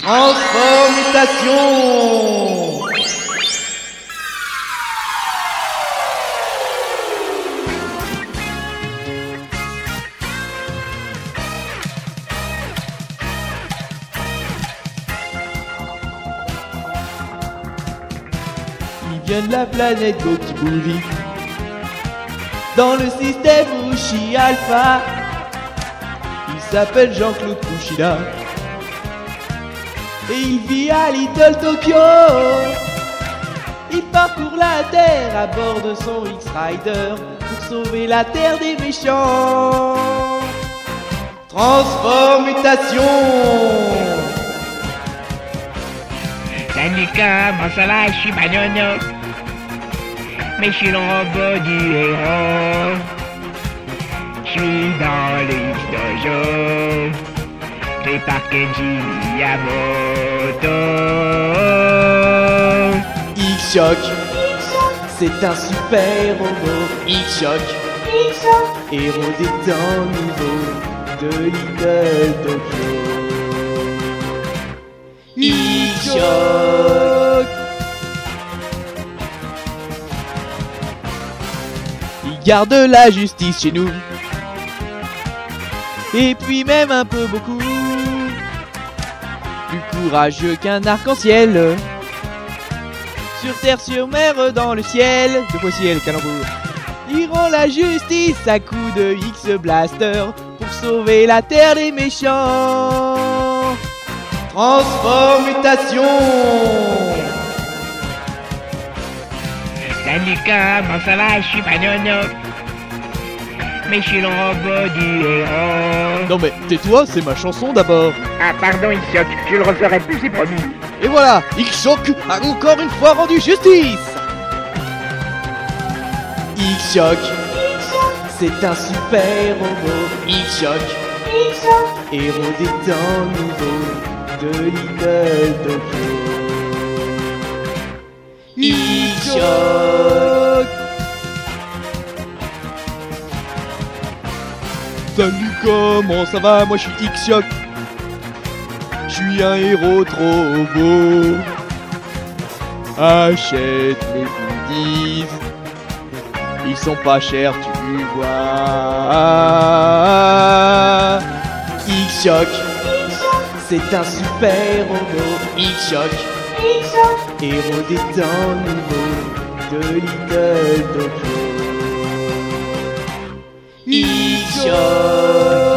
Transformutation. Il vient de la planète Gokibouli, dans le système Ushi Alpha. Il s'appelle Jean-Claude Kushida et il vit à Little Tokyo. Il parcourt la Terre à bord de son X-Rider pour sauver la Terre des méchants. Transformutation. Salut, comment ça va? Je suis Manono, mais je suis le robot du héros. Je suis dans le X-Dojo, créé par Kenji Miyamoto. X-Shock, c'est un super robot. X-Shock, héros des temps nouveaux de Little Tokyo. X-Shock. Il garde la justice chez nous, et puis même un peu beaucoup plus courageux qu'un arc-en-ciel. Sur terre, sur mer, dans le ciel. Deux fois ciel, calembour. Il rend la justice à coups de X-Blaster pour sauver la terre des méchants. Transformutation. Salut, comment ça va? Je suis Manono, mais je suis le robot du héros. Non mais tais-toi, c'est ma chanson d'abord. Ah pardon, X-Shock, je le referai plus, c'est promis. Et voilà, X-Shock a encore une fois rendu justice. X-Shock, c'est un super robot. X-Shock, héros des temps nouveaux de Little Tokyo. X-Shock. Salut, comment ça va? Moi je suis X-Shock. Je suis un héros trop beau. Achète mes goodies, ils sont pas chers, tu vois. X-Shock, c'est un super robot. X-Shock, héros des temps nouveaux de Little Tokyo. X-Shock.